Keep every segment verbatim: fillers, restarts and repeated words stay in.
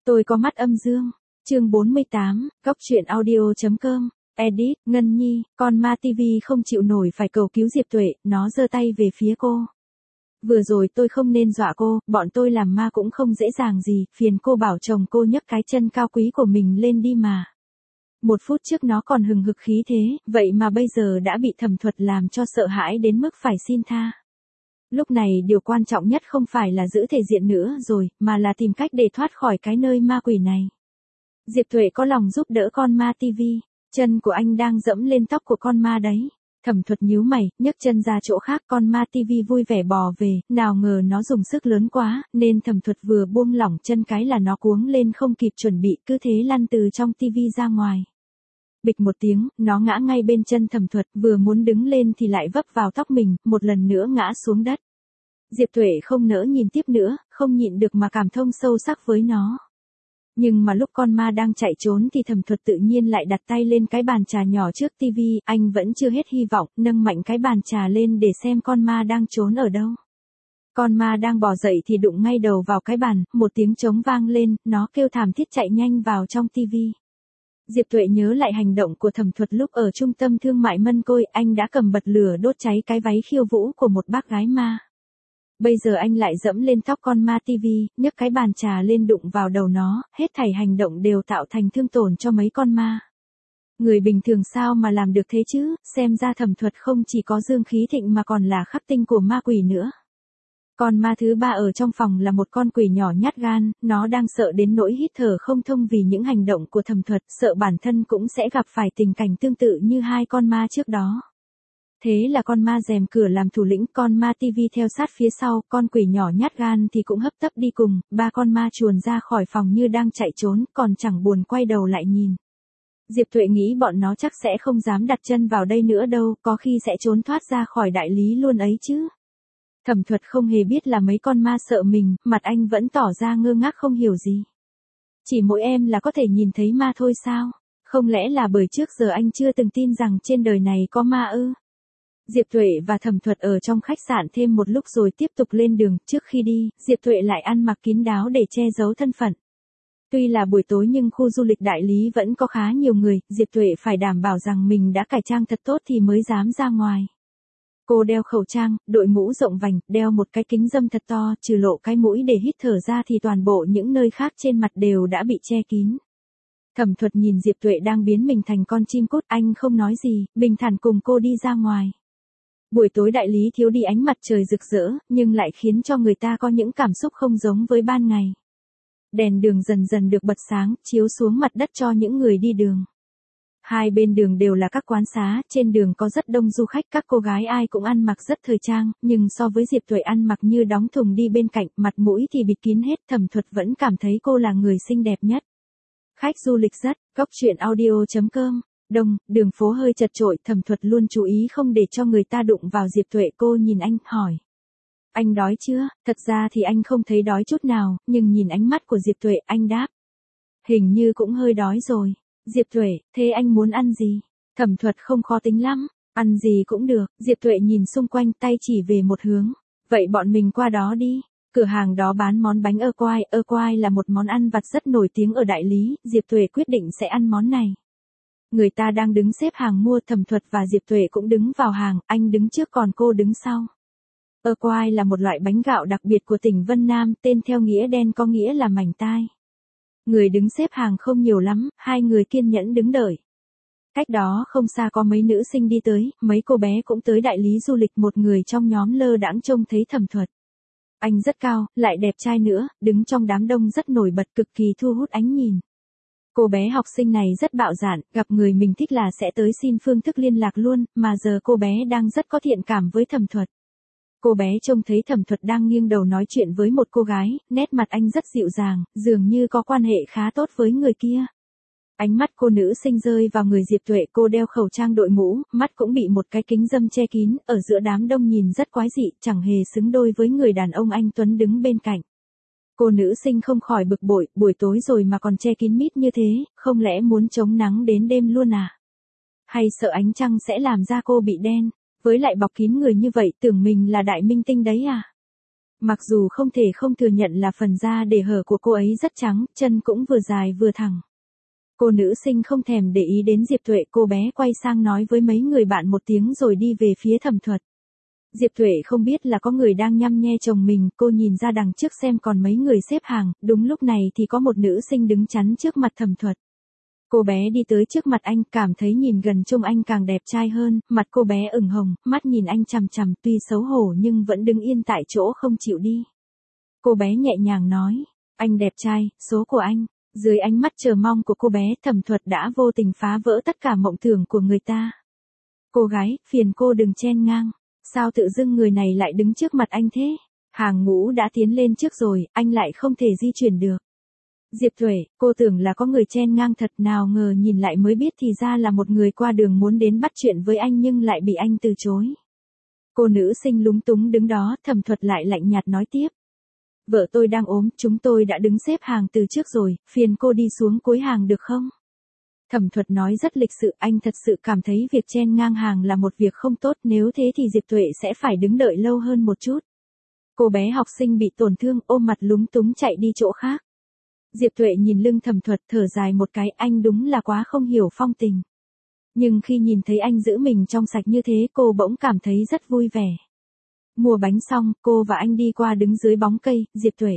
Tôi có mắt âm dương. Chương bốn mươi tám, Góc truyện audio.com. Edit, Ngân Nhi, con ma ti vi không chịu nổi phải cầu cứu Diệp Tuệ, nó giơ tay về phía cô. Vừa rồi tôi không nên dọa cô, bọn tôi làm ma cũng không dễ dàng gì, phiền cô bảo chồng cô nhấc cái chân cao quý của mình lên đi mà. Một phút trước nó còn hừng hực khí thế, vậy mà bây giờ đã bị Thẩm Thuật làm cho sợ hãi đến mức phải xin tha. Lúc này điều quan trọng nhất không phải là giữ thể diện nữa rồi, mà là tìm cách để thoát khỏi cái nơi ma quỷ này. Diệp Tuệ có lòng giúp đỡ con ma ti vi, chân của anh đang dẫm lên tóc của con ma đấy. Thẩm Thuật nhíu mày, nhấc chân ra chỗ khác, con ma ti vi vui vẻ bò về, nào ngờ nó dùng sức lớn quá, nên Thẩm Thuật vừa buông lỏng chân cái là nó cuống lên không kịp chuẩn bị, cứ thế lăn từ trong ti vi ra ngoài. Bịch một tiếng, nó ngã ngay bên chân Thẩm Thuật, vừa muốn đứng lên thì lại vấp vào tóc mình, một lần nữa ngã xuống đất. Diệp Tuệ không nỡ nhìn tiếp nữa, không nhịn được mà cảm thông sâu sắc với nó. Nhưng mà lúc con ma đang chạy trốn thì Thẩm Thuật tự nhiên lại đặt tay lên cái bàn trà nhỏ trước tivi, anh vẫn chưa hết hy vọng, nâng mạnh cái bàn trà lên để xem con ma đang trốn ở đâu. Con ma đang bò dậy thì đụng ngay đầu vào cái bàn, một tiếng trống vang lên, nó kêu thảm thiết chạy nhanh vào trong tivi. Diệp Tuệ nhớ lại hành động của Thẩm Thuật lúc ở trung tâm thương mại Mân Côi, anh đã cầm bật lửa đốt cháy cái váy khiêu vũ của một bác gái ma. Bây giờ anh lại dẫm lên tóc con ma ti vi, nhấc cái bàn trà lên đụng vào đầu nó, hết thảy hành động đều tạo thành thương tổn cho mấy con ma. Người bình thường sao mà làm được thế chứ, xem ra Thẩm Thuật không chỉ có dương khí thịnh mà còn là khắc tinh của ma quỷ nữa. Con ma thứ ba ở trong phòng là một con quỷ nhỏ nhát gan, nó đang sợ đến nỗi hít thở không thông vì những hành động của Thẩm Thuật, sợ bản thân cũng sẽ gặp phải tình cảnh tương tự như hai con ma trước đó. Thế là con ma rèm cửa làm thủ lĩnh, con ma ti vi theo sát phía sau, con quỷ nhỏ nhát gan thì cũng hấp tấp đi cùng, ba con ma chuồn ra khỏi phòng như đang chạy trốn, còn chẳng buồn quay đầu lại nhìn. Diệp Tuệ nghĩ bọn nó chắc sẽ không dám đặt chân vào đây nữa đâu, có khi sẽ trốn thoát ra khỏi đại lý luôn ấy chứ. Thẩm Thuật không hề biết là mấy con ma sợ mình, mặt anh vẫn tỏ ra ngơ ngác không hiểu gì. Chỉ mỗi em là có thể nhìn thấy ma thôi sao? Không lẽ là bởi trước giờ anh chưa từng tin rằng trên đời này có ma ư? Diệp Tuệ và Thẩm Thuật ở trong khách sạn thêm một lúc rồi tiếp tục lên đường, trước khi đi, Diệp Tuệ lại ăn mặc kín đáo để che giấu thân phận. Tuy là buổi tối nhưng khu du lịch đại lý vẫn có khá nhiều người, Diệp Tuệ phải đảm bảo rằng mình đã cải trang thật tốt thì mới dám ra ngoài. Cô đeo khẩu trang, đội mũ rộng vành, đeo một cái kính râm thật to, trừ lộ cái mũi để hít thở ra thì toàn bộ những nơi khác trên mặt đều đã bị che kín. Thẩm Thuật nhìn Diệp Tuệ đang biến mình thành con chim cút, anh không nói gì, bình thản cùng cô đi ra ngoài. Buổi tối đại lý thiếu đi ánh mặt trời rực rỡ, nhưng lại khiến cho người ta có những cảm xúc không giống với ban ngày. Đèn đường dần dần được bật sáng, chiếu xuống mặt đất cho những người đi đường. Hai bên đường đều là các quán xá, trên đường có rất đông du khách, các cô gái ai cũng ăn mặc rất thời trang, nhưng so với Diệp Tuệ ăn mặc như đóng thùng đi bên cạnh, mặt mũi thì bịt kín hết, Thẩm Thuật vẫn cảm thấy cô là người xinh đẹp nhất. Khách du lịch rất, Góc truyện audio.com. Đông, đường phố hơi chật chội, Thẩm Thuật luôn chú ý không để cho người ta đụng vào Diệp Tuệ, cô nhìn anh, hỏi. Anh đói chưa? Thật ra thì anh không thấy đói chút nào, nhưng nhìn ánh mắt của Diệp Tuệ, anh đáp. Hình như cũng hơi đói rồi. Diệp Tuệ, thế anh muốn ăn gì? Thẩm Thuật không khó tính lắm, ăn gì cũng được. Diệp Tuệ nhìn xung quanh, tay chỉ về một hướng. Vậy bọn mình qua đó đi. Cửa hàng đó bán món bánh ơ quai, ơ quai là một món ăn vặt rất nổi tiếng ở đại lý, Diệp Tuệ quyết định sẽ ăn món này. Người ta đang đứng xếp hàng mua, Thẩm Thuật và Diệp Tuệ cũng đứng vào hàng, anh đứng trước còn cô đứng sau. Ơ quai là một loại bánh gạo đặc biệt của tỉnh Vân Nam, tên theo nghĩa đen có nghĩa là mảnh tai. Người đứng xếp hàng không nhiều lắm, hai người kiên nhẫn đứng đợi. Cách đó không xa có mấy nữ sinh đi tới, mấy cô bé cũng tới đại lý du lịch, một người trong nhóm lơ đãng trông thấy Thẩm Thuật. Anh rất cao, lại đẹp trai nữa, đứng trong đám đông rất nổi bật, cực kỳ thu hút ánh nhìn. Cô bé học sinh này rất bạo dạn, gặp người mình thích là sẽ tới xin phương thức liên lạc luôn, mà giờ cô bé đang rất có thiện cảm với Thẩm Thuật. Cô bé trông thấy Thẩm Thuật đang nghiêng đầu nói chuyện với một cô gái, nét mặt anh rất dịu dàng, dường như có quan hệ khá tốt với người kia. Ánh mắt cô nữ sinh rơi vào người Diệp Tuệ, cô đeo khẩu trang đội mũ, mắt cũng bị một cái kính râm che kín, ở giữa đám đông nhìn rất quái dị, chẳng hề xứng đôi với người đàn ông anh tuấn đứng bên cạnh. Cô nữ sinh không khỏi bực bội, buổi tối rồi mà còn che kín mít như thế, không lẽ muốn chống nắng đến đêm luôn à? Hay sợ ánh trăng sẽ làm da cô bị đen, với lại bọc kín người như vậy tưởng mình là đại minh tinh đấy à? Mặc dù không thể không thừa nhận là phần da để hở của cô ấy rất trắng, chân cũng vừa dài vừa thẳng. Cô nữ sinh không thèm để ý đến Diệp Tuệ, cô bé quay sang nói với mấy người bạn một tiếng rồi đi về phía Thẩm Thuật. Diệp Tuệ không biết là có người đang nhăm nhe chồng mình, cô nhìn ra đằng trước xem còn mấy người xếp hàng, đúng lúc này thì có một nữ sinh đứng chắn trước mặt Thẩm Thuật. Cô bé đi tới trước mặt anh, cảm thấy nhìn gần trông anh càng đẹp trai hơn, mặt cô bé ửng hồng, mắt nhìn anh chằm chằm, tuy xấu hổ nhưng vẫn đứng yên tại chỗ không chịu đi. Cô bé nhẹ nhàng nói, anh đẹp trai, số của anh. Dưới ánh mắt chờ mong của cô bé, Thẩm Thuật đã vô tình phá vỡ tất cả mộng tưởng của người ta. Cô gái, phiền cô đừng chen ngang. Sao tự dưng người này lại đứng trước mặt anh thế? Hàng ngũ đã tiến lên trước rồi, anh lại không thể di chuyển được. Diệp Tuệ, cô tưởng là có người chen ngang thật, nào ngờ nhìn lại mới biết thì ra là một người qua đường muốn đến bắt chuyện với anh nhưng lại bị anh từ chối. Cô nữ sinh lúng túng đứng đó, Thẩm Thuật lại lạnh nhạt nói tiếp. Vợ tôi đang ốm, chúng tôi đã đứng xếp hàng từ trước rồi, phiền cô đi xuống cuối hàng được không? Thẩm Thuật nói rất lịch sự, anh thật sự cảm thấy việc chen ngang hàng là một việc không tốt, nếu thế thì Diệp Tuệ sẽ phải đứng đợi lâu hơn một chút. Cô bé học sinh bị tổn thương, ôm mặt lúng túng chạy đi chỗ khác. Diệp Tuệ nhìn lưng Thẩm Thuật thở dài một cái, anh đúng là quá không hiểu phong tình. Nhưng khi nhìn thấy anh giữ mình trong sạch như thế, cô bỗng cảm thấy rất vui vẻ. Mua bánh xong, cô và anh đi qua đứng dưới bóng cây, Diệp Tuệ.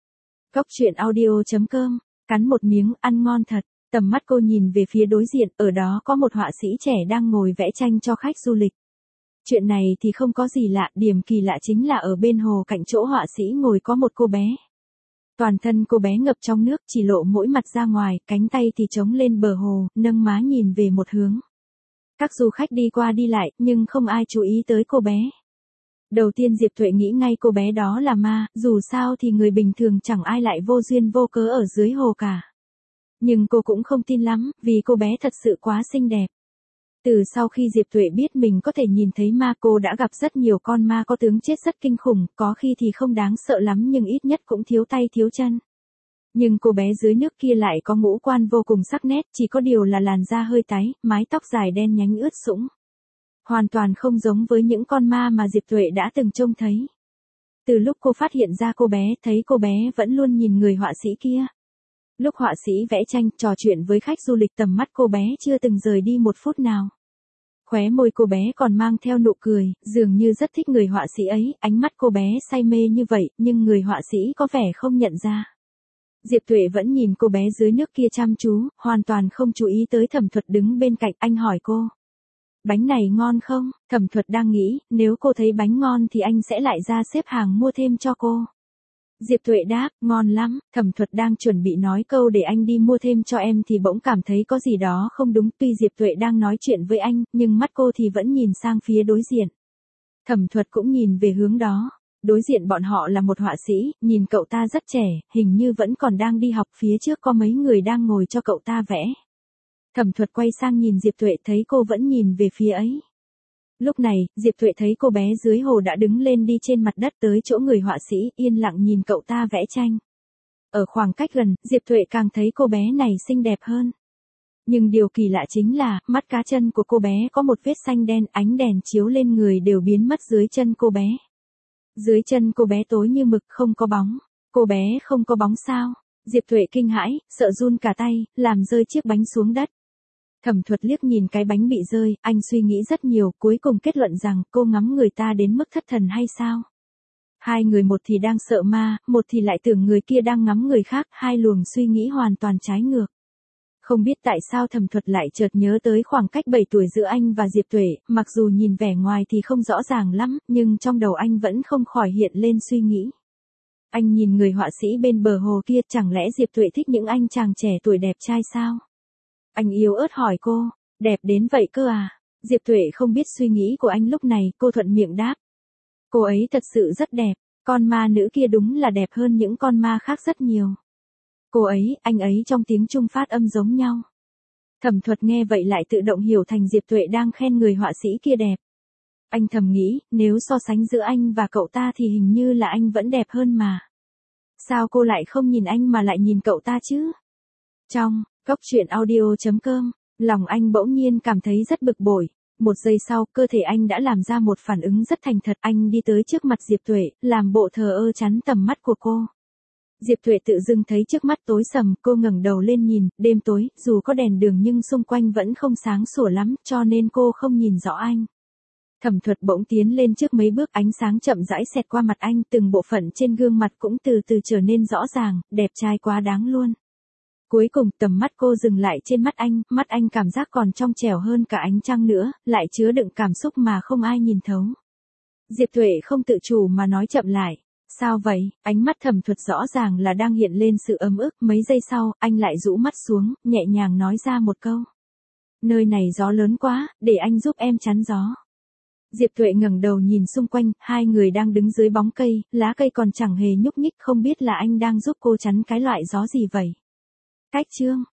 Cốc truyện audio chấm com, cắn một miếng, ăn ngon thật. Tầm mắt cô nhìn về phía đối diện, ở đó có một họa sĩ trẻ đang ngồi vẽ tranh cho khách du lịch. Chuyện này thì không có gì lạ, điểm kỳ lạ chính là ở bên hồ cạnh chỗ họa sĩ ngồi có một cô bé. Toàn thân cô bé ngập trong nước, chỉ lộ mỗi mặt ra ngoài, cánh tay thì chống lên bờ hồ, nâng má nhìn về một hướng. Các du khách đi qua đi lại, nhưng không ai chú ý tới cô bé. Đầu tiên Diệp Tuệ nghĩ ngay cô bé đó là ma, dù sao thì người bình thường chẳng ai lại vô duyên vô cớ ở dưới hồ cả. Nhưng cô cũng không tin lắm, vì cô bé thật sự quá xinh đẹp. Từ sau khi Diệp Tuệ biết mình có thể nhìn thấy ma, cô đã gặp rất nhiều con ma có tướng chết rất kinh khủng, có khi thì không đáng sợ lắm nhưng ít nhất cũng thiếu tay thiếu chân. Nhưng cô bé dưới nước kia lại có ngũ quan vô cùng sắc nét, chỉ có điều là làn da hơi tái, mái tóc dài đen nhánh ướt sũng. Hoàn toàn không giống với những con ma mà Diệp Tuệ đã từng trông thấy. Từ lúc cô phát hiện ra cô bé, thấy cô bé vẫn luôn nhìn người họa sĩ kia. Lúc họa sĩ vẽ tranh, trò chuyện với khách du lịch, tầm mắt cô bé chưa từng rời đi một phút nào. Khóe môi cô bé còn mang theo nụ cười, dường như rất thích người họa sĩ ấy, ánh mắt cô bé say mê như vậy, nhưng người họa sĩ có vẻ không nhận ra. Diệp Tuệ vẫn nhìn cô bé dưới nước kia chăm chú, hoàn toàn không chú ý tới Thẩm Thuật đứng bên cạnh, anh hỏi cô. Bánh này ngon không? Thẩm Thuật đang nghĩ, nếu cô thấy bánh ngon thì anh sẽ lại ra xếp hàng mua thêm cho cô. Diệp Tuệ đáp, ngon lắm. Thẩm Thuật đang chuẩn bị nói câu để anh đi mua thêm cho em thì bỗng cảm thấy có gì đó không đúng, tuy Diệp Tuệ đang nói chuyện với anh, nhưng mắt cô thì vẫn nhìn sang phía đối diện. Thẩm Thuật cũng nhìn về hướng đó. Đối diện bọn họ là một họa sĩ, nhìn cậu ta rất trẻ, hình như vẫn còn đang đi học, phía trước có mấy người đang ngồi cho cậu ta vẽ. Thẩm Thuật quay sang nhìn Diệp Tuệ, thấy cô vẫn nhìn về phía ấy. Lúc này, Diệp Tuệ thấy cô bé dưới hồ đã đứng lên đi trên mặt đất tới chỗ người họa sĩ, yên lặng nhìn cậu ta vẽ tranh. Ở khoảng cách gần, Diệp Tuệ càng thấy cô bé này xinh đẹp hơn. Nhưng điều kỳ lạ chính là, mắt cá chân của cô bé có một vết xanh đen, ánh đèn chiếu lên người đều biến mất dưới chân cô bé. Dưới chân cô bé tối như mực, không có bóng. Cô bé không có bóng sao? Diệp Tuệ kinh hãi, sợ run cả tay, làm rơi chiếc bánh xuống đất. Thẩm Thuật liếc nhìn cái bánh bị rơi, anh suy nghĩ rất nhiều, cuối cùng kết luận rằng cô ngắm người ta đến mức thất thần hay sao? Hai người một thì đang sợ ma, một thì lại tưởng người kia đang ngắm người khác, hai luồng suy nghĩ hoàn toàn trái ngược. Không biết tại sao Thẩm Thuật lại chợt nhớ tới khoảng cách bảy tuổi giữa anh và Diệp Tuệ, mặc dù nhìn vẻ ngoài thì không rõ ràng lắm, nhưng trong đầu anh vẫn không khỏi hiện lên suy nghĩ. Anh nhìn người họa sĩ bên bờ hồ kia, chẳng lẽ Diệp Tuệ thích những anh chàng trẻ tuổi đẹp trai sao? Anh yếu ớt hỏi cô, đẹp đến vậy cơ à? Diệp Tuệ không biết suy nghĩ của anh lúc này, cô thuận miệng đáp. Cô ấy thật sự rất đẹp, con ma nữ kia đúng là đẹp hơn những con ma khác rất nhiều. Cô ấy, anh ấy trong tiếng Trung phát âm giống nhau. Thẩm Thuật nghe vậy lại tự động hiểu thành Diệp Tuệ đang khen người họa sĩ kia đẹp. Anh thầm nghĩ, nếu so sánh giữa anh và cậu ta thì hình như là anh vẫn đẹp hơn mà. Sao cô lại không nhìn anh mà lại nhìn cậu ta chứ? Trong Cốc truyện audio chấm com, lòng anh bỗng nhiên cảm thấy rất bực bội. Một giây sau, cơ thể anh đã làm ra một phản ứng rất thành thật. Anh đi tới trước mặt Diệp Tuệ, làm bộ thờ ơ chắn tầm mắt của cô. Diệp Tuệ tự dưng thấy trước mắt tối sầm, cô ngẩng đầu lên nhìn, đêm tối, dù có đèn đường nhưng xung quanh vẫn không sáng sủa lắm, cho nên cô không nhìn rõ anh. Thẩm Thuật bỗng tiến lên trước mấy bước, ánh sáng chậm rãi xẹt qua mặt anh, từng bộ phận trên gương mặt cũng từ từ trở nên rõ ràng, đẹp trai quá đáng luôn. Cuối cùng tầm mắt cô dừng lại trên mắt anh, mắt anh cảm giác còn trong trẻo hơn cả ánh trăng nữa, lại chứa đựng cảm xúc mà không ai nhìn thấu. Diệp Tuệ không tự chủ mà nói chậm lại. Sao vậy? Ánh mắt Thẩm Thuật rõ ràng là đang hiện lên sự ấm ức. Mấy giây sau, anh lại rũ mắt xuống, nhẹ nhàng nói ra một câu. Nơi này gió lớn quá, để anh giúp em chắn gió. Diệp Tuệ ngẩng đầu nhìn xung quanh, hai người đang đứng dưới bóng cây, lá cây còn chẳng hề nhúc nhích, không biết là anh đang giúp cô chắn cái loại gió gì vậy. Cách chương